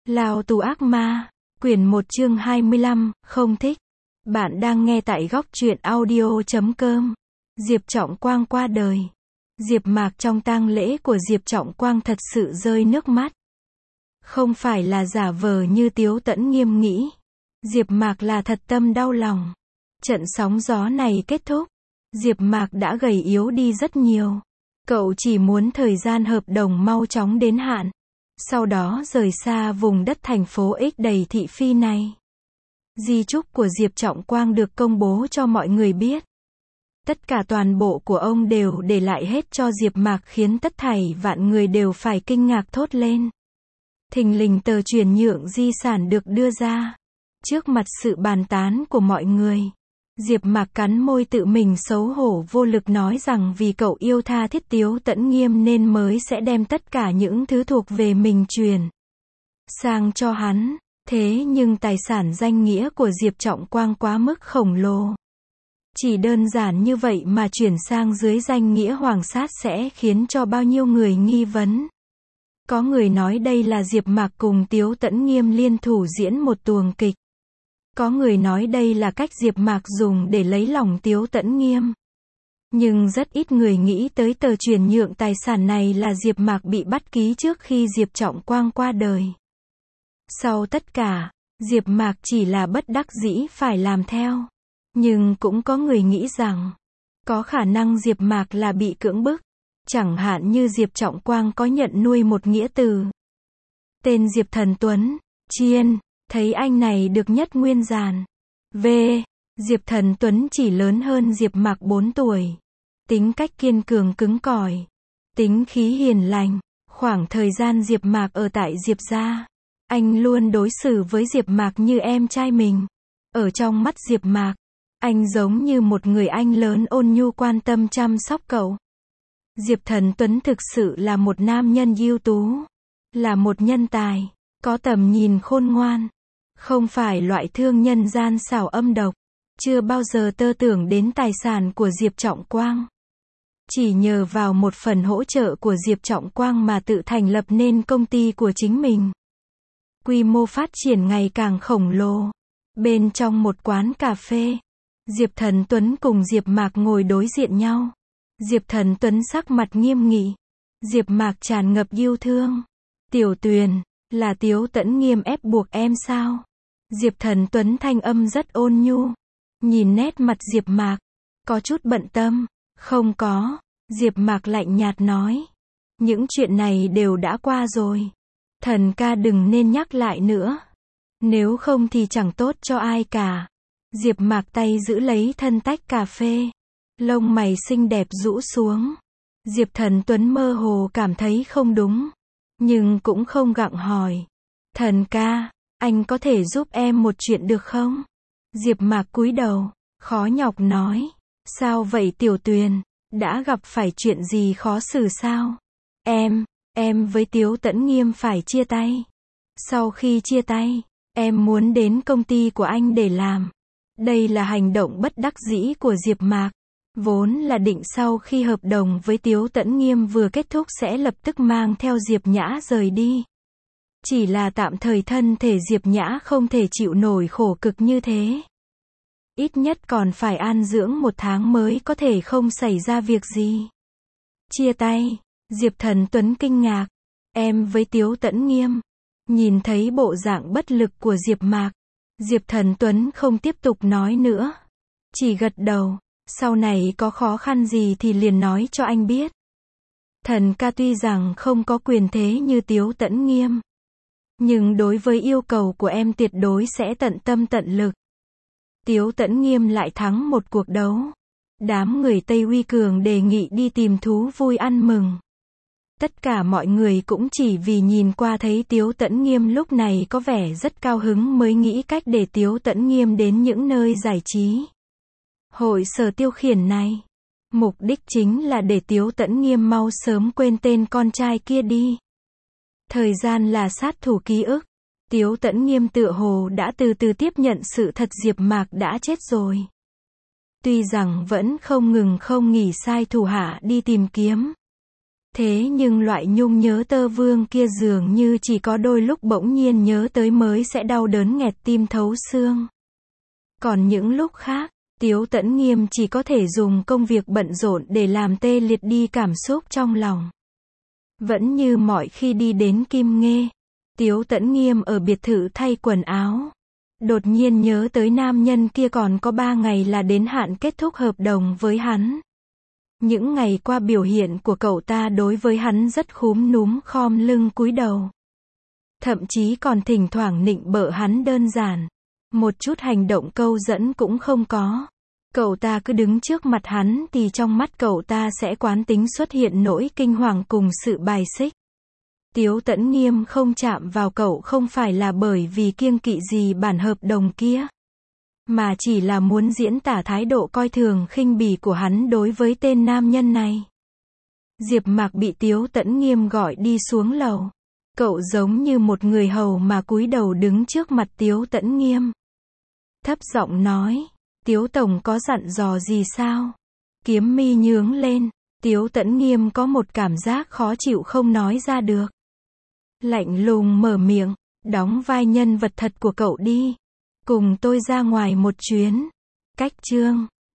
Lao tù ác ma, quyển 1 chương 25, không thích. Bạn đang nghe tại góc truyện audio.com. Diệp Trọng Quang qua đời. Diệp Mạc trong tang lễ của Diệp Trọng Quang thật sự rơi nước mắt. Không phải là giả vờ như Tiếu Tẫn Nghiêm nghĩ. Diệp Mạc là thật tâm đau lòng. Trận sóng gió này kết thúc, Diệp Mạc đã gầy yếu đi rất nhiều. Cậu chỉ muốn thời gian hợp đồng mau chóng đến hạn, sau đó rời xa vùng đất thành phố X đầy thị phi này. Di chúc của Diệp Trọng Quang được công bố cho mọi người biết. Tất cả toàn bộ của ông đều để lại hết cho Diệp Mạc khiến tất thảy vạn người đều phải kinh ngạc thốt lên. Thình lình tờ chuyển nhượng di sản được đưa ra. Trước mặt sự bàn tán của mọi người, Diệp Mạc cắn môi tự mình xấu hổ vô lực nói rằng vì cậu yêu tha thiết Tiếu Tẫn Nghiêm nên mới sẽ đem tất cả những thứ thuộc về mình truyền sang cho hắn. Thế nhưng tài sản danh nghĩa của Diệp Trọng Quang quá mức khổng lồ. Chỉ đơn giản như vậy mà chuyển sang dưới danh nghĩa Hoàng Sát sẽ khiến cho bao nhiêu người nghi vấn. Có người nói đây là Diệp Mạc cùng Tiếu Tẫn Nghiêm liên thủ diễn một tuồng kịch. Có người nói đây là cách Diệp Mạc dùng để lấy lòng Tiếu Tẫn Nghiêm. Nhưng rất ít người nghĩ tới tờ chuyển nhượng tài sản này là Diệp Mạc bị bắt ký trước khi Diệp Trọng Quang qua đời. Sau tất cả, Diệp Mạc chỉ là bất đắc dĩ phải làm theo. Nhưng cũng có người nghĩ rằng, có khả năng Diệp Mạc là bị cưỡng bức. Chẳng hạn như Diệp Trọng Quang có nhận nuôi một nghĩa tử tên Diệp Thần Tuấn, Chiên. Thấy anh này được nhất nguyên giàn. Diệp Thần Tuấn chỉ lớn hơn Diệp Mạc 4 tuổi. Tính cách kiên cường cứng cỏi. Tính khí hiền lành. Khoảng thời gian Diệp Mạc ở tại Diệp gia, anh luôn đối xử với Diệp Mạc như em trai mình. Ở trong mắt Diệp Mạc, anh giống như một người anh lớn ôn nhu quan tâm chăm sóc cậu. Diệp Thần Tuấn thực sự là một nam nhân ưu tú. Là một nhân tài. Có tầm nhìn khôn ngoan. Không phải loại thương nhân gian xảo âm độc. Chưa bao giờ tơ tưởng đến tài sản của Diệp Trọng Quang. Chỉ nhờ vào một phần hỗ trợ của Diệp Trọng Quang mà tự thành lập nên công ty của chính mình. Quy mô phát triển ngày càng khổng lồ. Bên trong một quán cà phê, Diệp Thần Tuấn cùng Diệp Mạc ngồi đối diện nhau. Diệp Thần Tuấn sắc mặt nghiêm nghị. Diệp Mạc tràn ngập yêu thương. Tiểu Tuyền, là Tiếu Tẫn Nghiêm ép buộc em sao? Diệp Thần Tuấn thanh âm rất ôn nhu. Nhìn nét mặt Diệp Mạc, có chút bận tâm. Không có, Diệp Mạc lạnh nhạt nói. Những chuyện này đều đã qua rồi. Thần ca đừng nên nhắc lại nữa. Nếu không thì chẳng tốt cho ai cả. Diệp Mạc tay giữ lấy thân tách cà phê. Lông mày xinh đẹp rũ xuống. Diệp Thần Tuấn mơ hồ cảm thấy không đúng. Nhưng cũng không gặng hỏi. Thần ca, anh có thể giúp em một chuyện được không? Diệp Mạc cúi đầu, khó nhọc nói. Sao vậy Tiểu Tuyền? Đã gặp phải chuyện gì khó xử sao? Em với Tiếu Tẫn Nghiêm phải chia tay. Sau khi chia tay, em muốn đến công ty của anh để làm. Đây là hành động bất đắc dĩ của Diệp Mạc. Vốn là định sau khi hợp đồng với Tiếu Tẫn Nghiêm vừa kết thúc sẽ lập tức mang theo Diệp Nhã rời đi. Chỉ là tạm thời thân thể Diệp Nhã không thể chịu nổi khổ cực như thế. Ít nhất còn phải an dưỡng 1 tháng mới có thể không xảy ra việc gì. Chia tay, Diệp Thần Tuấn kinh ngạc. Em với Tiếu Tẫn Nghiêm. Nhìn thấy bộ dạng bất lực của Diệp Mạc, Diệp Thần Tuấn không tiếp tục nói nữa. Chỉ gật đầu. Sau này có khó khăn gì thì liền nói cho anh biết. Thần ca tuy rằng không có quyền thế như Tiếu Tẫn Nghiêm, nhưng đối với yêu cầu của em tuyệt đối sẽ tận tâm tận lực. Tiếu Tẫn Nghiêm lại thắng một cuộc đấu. Đám người Tây Uy Cường đề nghị đi tìm thú vui ăn mừng. Tất cả mọi người cũng chỉ vì nhìn qua thấy Tiếu Tẫn Nghiêm lúc này có vẻ rất cao hứng mới nghĩ cách để Tiếu Tẫn Nghiêm đến những nơi giải trí. Hội sở tiêu khiển này, mục đích chính là để Tiếu Tẫn Nghiêm mau sớm quên tên con trai kia đi. Thời gian là sát thủ ký ức. Tiếu Tẫn Nghiêm tựa hồ đã từ từ tiếp nhận sự thật Diệp Mạc đã chết rồi. Tuy rằng vẫn không ngừng không nghỉ sai thủ hạ đi tìm kiếm. Thế nhưng loại nhung nhớ tơ vương kia dường như chỉ có đôi lúc bỗng nhiên nhớ tới mới sẽ đau đớn nghẹt tim thấu xương. Còn những lúc khác, Tiếu Tẫn Nghiêm chỉ có thể dùng công việc bận rộn để làm tê liệt đi cảm xúc trong lòng. Vẫn như mọi khi đi đến Kim Nghê, Tiếu Tẫn Nghiêm ở biệt thự thay quần áo. Đột nhiên nhớ tới nam nhân kia còn có 3 ngày là đến hạn kết thúc hợp đồng với hắn. Những ngày qua biểu hiện của cậu ta đối với hắn rất khúm núm khom lưng cúi đầu. Thậm chí còn thỉnh thoảng nịnh bợ hắn đơn giản. Một chút hành động câu dẫn cũng không có. Cậu ta cứ đứng trước mặt hắn thì trong mắt cậu ta sẽ quán tính xuất hiện nỗi kinh hoàng cùng sự bài xích. Tiếu Tẫn Nghiêm không chạm vào cậu không phải là bởi vì kiêng kỵ gì bản hợp đồng kia, mà chỉ là muốn diễn tả thái độ coi thường khinh bỉ của hắn đối với tên nam nhân này. Diệp Mạc bị Tiếu Tẫn Nghiêm gọi đi xuống lầu. Cậu giống như một người hầu mà cúi đầu đứng trước mặt Tiếu Tẫn Nghiêm. Thấp giọng nói, Tiếu Tổng có dặn dò gì sao? Kiếm mi nhướng lên, Tiếu Tẫn Nghiêm có một cảm giác khó chịu không nói ra được. Lạnh lùng mở miệng, đóng vai nhân vật thật của cậu đi. Cùng tôi ra ngoài một chuyến. Cách chương